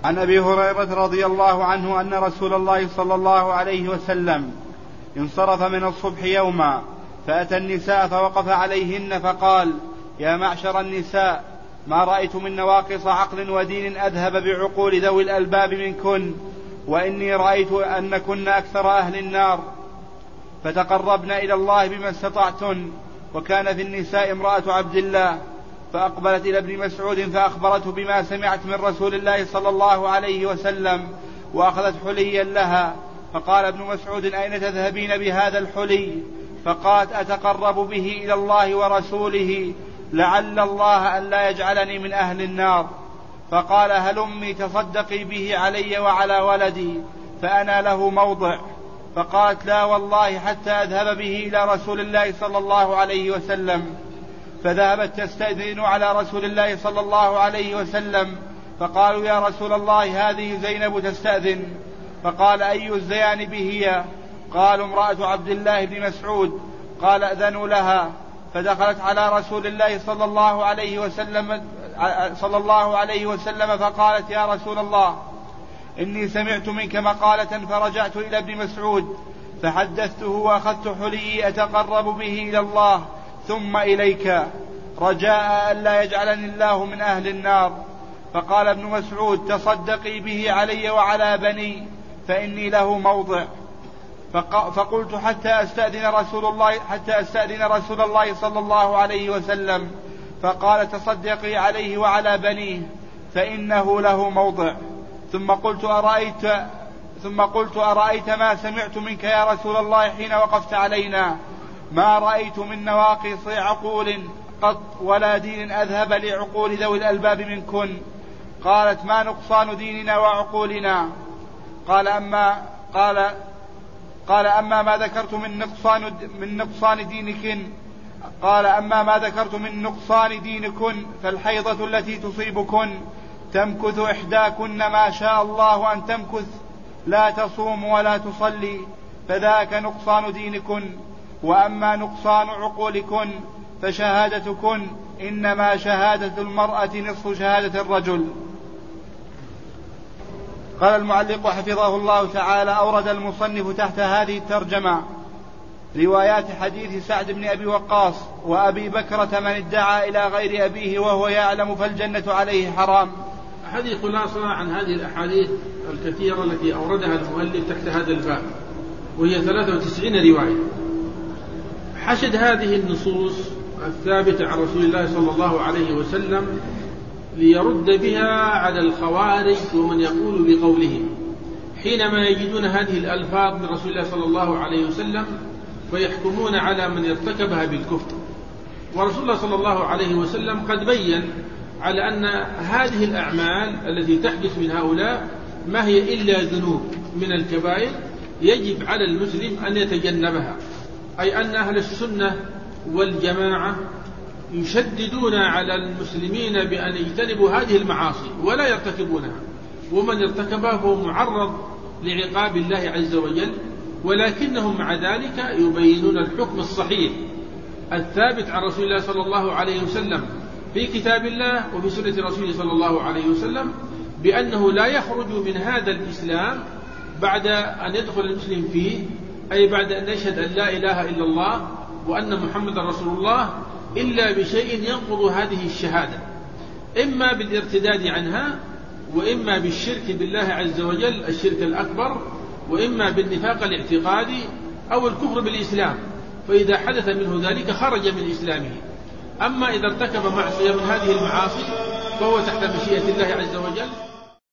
عن أبي هريرة رضي الله عنه أن رسول الله صلى الله عليه وسلم انصرف من الصبح يوما فأتى النساء فوقف عليهن فقال: يا معشر النساء، ما رأيت من نواقص عقل ودين أذهب بعقول ذوي الألباب منكن، وإني رأيت أنكن أكثر أهل النار، فتقربن إلى الله بما استطعتن. وكان في النساء امرأة عبد الله، فأقبلت إلى ابن مسعود فأخبرته بما سمعت من رسول الله صلى الله عليه وسلم، وأخذت حليا لها. فقال ابن مسعود: أين تذهبين بهذا الحلي؟ فقالت: أتقرب به إلى الله ورسوله، لعل الله أن لا يجعلني من أهل النار. فقال: هلمي تصدقي به علي وعلى ولدي، فأنا له موضع. فقالت: لا والله حتى أذهب به إلى رسول الله صلى الله عليه وسلم. فذهبت تستأذن على رسول الله صلى الله عليه وسلم، فقالوا: يا رسول الله، هذه زينب تستأذن. فقال: أي الزيانب هي؟ قالوا: امرأة عبد الله بن مسعود. قال: أذنوا لها. فدخلت على رسول الله صلى الله عليه وسلم فقالت: يا رسول الله، إني سمعت منك مقالة، فرجعت إلى ابن مسعود فحدثته وأخذت حلي أتقرب به إلى الله ثم إليك، رجاء أن لا يجعلني الله من أهل النار. فقال ابن مسعود: تصدقي به علي وعلى بني، فإني له موضع. فقلت: حتى أستأذن رسول الله صلى الله عليه وسلم. فقال: تصدقي عليه وعلى بنيه، فإنه له موضع. ثم قلت: أرأيت ما سمعت منك يا رسول الله حين وقفت علينا؟ ما رأيت من نواقص عقول قط ولا دين أذهب لعقول ذوي الألباب منكن. قالت: ما نقصان ديننا وعقولنا؟ قال: أما ما ذكرت من نقصان دينكن. قال: أما ما ذكرت من نقصان دينكن فالحيضة التي تصيبكن تمكث إحداكن ما شاء الله أن تمكث، لا تصوم ولا تصلي، فذاك نقصان دينكن. وأما نقصان عقولكن فشهادتكن، إنما شهادة المرأة نصف شهادة الرجل. قال المعلق حفظه الله تعالى: أورد المصنف تحت هذه الترجمة روايات حديث سعد بن أبي وقاص وأبي بكرة: من ادعى إلى غير أبيه وهو يعلم فالجنة عليه حرام. هذه خلاصة عن هذه الأحاديث الكثيرة التي أوردها المؤلف تحت هذا الباب، وهي 93 رواية. حشد هذه النصوص الثابتة عن رسول الله صلى الله عليه وسلم ليرد بها على الخوارج ومن يقول بقولهم حينما يجدون هذه الألفاظ من رسول الله صلى الله عليه وسلم فيحكمون على من ارتكبها بالكفر. ورسول الله صلى الله عليه وسلم قد بين على أن هذه الأعمال التي تحدث من هؤلاء ما هي إلا ذنوب من الكبائر يجب على المسلم أن يتجنبها، أي أن أهل السنة والجماعة يشددون على المسلمين بأن يجتنبوا هذه المعاصي ولا يرتكبونها، ومن ارتكبها فهو معرض لعقاب الله عز وجل. ولكنهم مع ذلك يبينون الحكم الصحيح الثابت عن رسول الله صلى الله عليه وسلم في كتاب الله وفي سنة رسوله صلى الله عليه وسلم بأنه لا يخرج من هذا الإسلام بعد أن يدخل المسلم فيه، أي بعد أن يشهد أن لا إله إلا الله وأن محمد رسول الله، إلا بشيء ينقض هذه الشهادة، إما بالارتداد عنها، وإما بالشرك بالله عز وجل الشرك الأكبر، وإما بالنفاق الاعتقادي أو الكفر بالإسلام. فإذا حدث منه ذلك خرج من إسلامه. أما إذا ارتكب معصية من هذه المعاصي فهو تحت مشيئة الله عز وجل.